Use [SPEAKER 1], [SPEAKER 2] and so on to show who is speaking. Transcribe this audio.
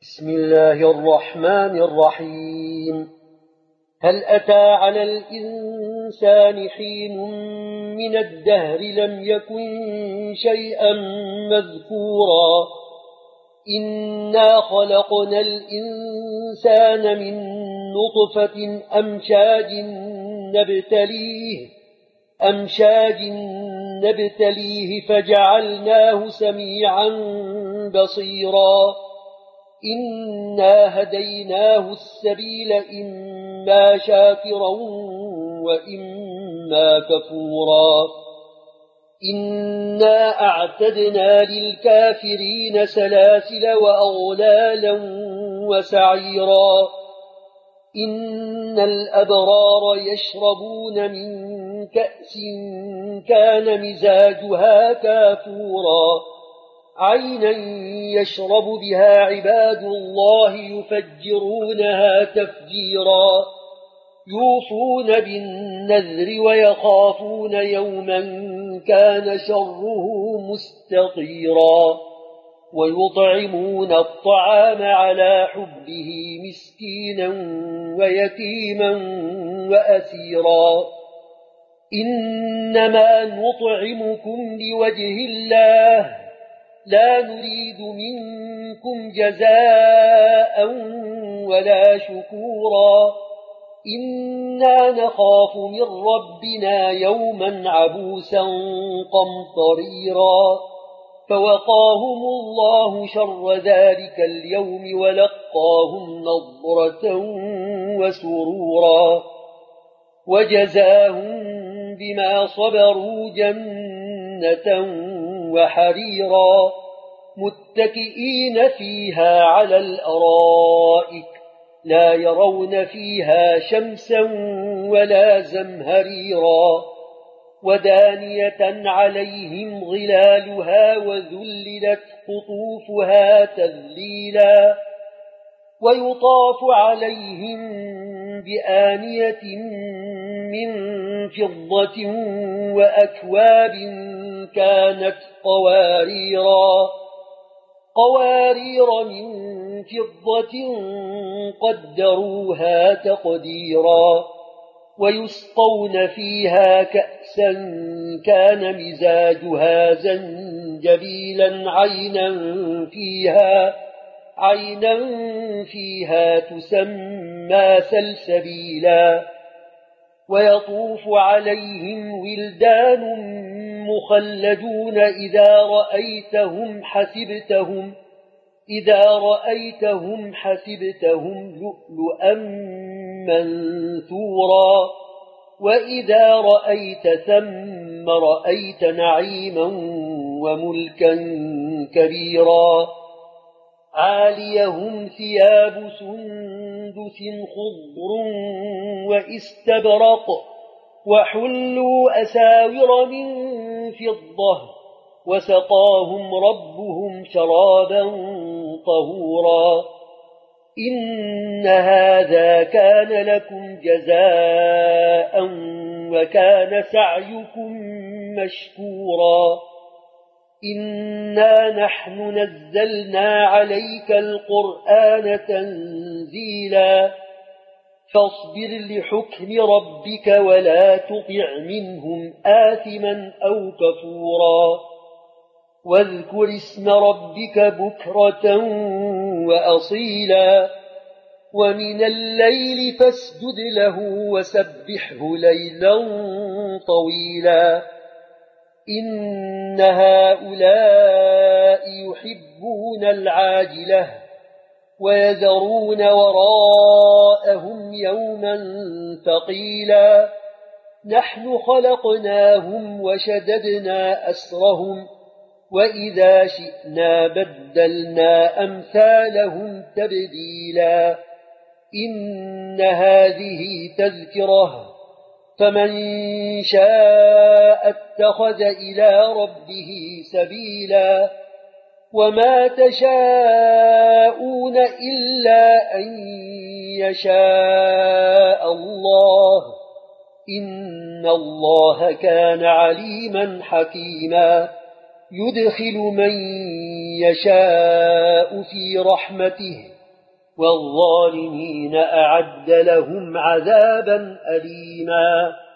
[SPEAKER 1] بسم الله الرحمن الرحيم. هل أتى على الإنسان حين من الدهر لم يكن شيئا مذكورا إنا خلقنا الإنسان من نطفة أمشاج نبتليه فجعلناه سميعا بصيرا إنا هديناه السبيل إما شاكرا وإما كفورا إنا أعتدنا للكافرين سلاسل وأغلالا وسعيرا إن الأبرار يشربون من كأس كان مزاجها كافورا عينا يشرب بها عباد الله يفجرونها تفجيرا يوفون بالنذر ويخافون يوما كان شره مستطيرا ويطعمون الطعام على حبه مسكينا ويتيما وأسيرا إنما نطعمكم لوجه الله لا نريد منكم جزاء ولا شكورا إنا نخاف من ربنا يوما عبوسا قمطريرا فوقاهم الله شر ذلك اليوم ولقاهم نضرة وسرورا وجزاهم بما صبروا جنة وحريرا متكئين فيها على الأرائك لا يرون فيها شمسا ولا زمهريرا ودانية عليهم ظلالها وذللت قطوفها تذليلا ويطاف عليهم بآنية من فضة وأكواب كانت قوارير من فضة قدروها تقديرا ويسقون فيها كأسا كان مزاجها زنجبيلا عينا فيها تسمى سلسبيلا ويطوف عليهم ولدان مخلدون إذا رأيتهم حسبتهم لؤلؤا منثورا وإذا رأيت ثم رأيت نعيما وملكا كبيرا عاليهم ثياب سندس خضر واستبرق وحلوا أساور من فضة وسقاهم ربهم شرابا طهورا إن هذا كان لكم جزاء وكان سعيكم مشكورا إنا نحن نزلنا عليك القرآن تنزيلا فاصبر لحكم ربك ولا تطع منهم آثما أو كفورا واذكر اسم ربك بكرة وأصيلا ومن الليل فاسجد له وسبحه ليلا طويلا إن هؤلاء يحبون العاجلة ويذرون وراءهم يوما ثقيلا نحن خلقناهم وشددنا أسرهم وإذا شئنا بدلنا أمثالهم تبديلا إن هذه تذكرة فمن شاء اتخذ إلى ربه سبيلا وما تشاءون إلا أن يشاء الله إن الله كان عليما حكيما يدخل من يشاء في رحمته والظالمين أعد لهم عذابا أليما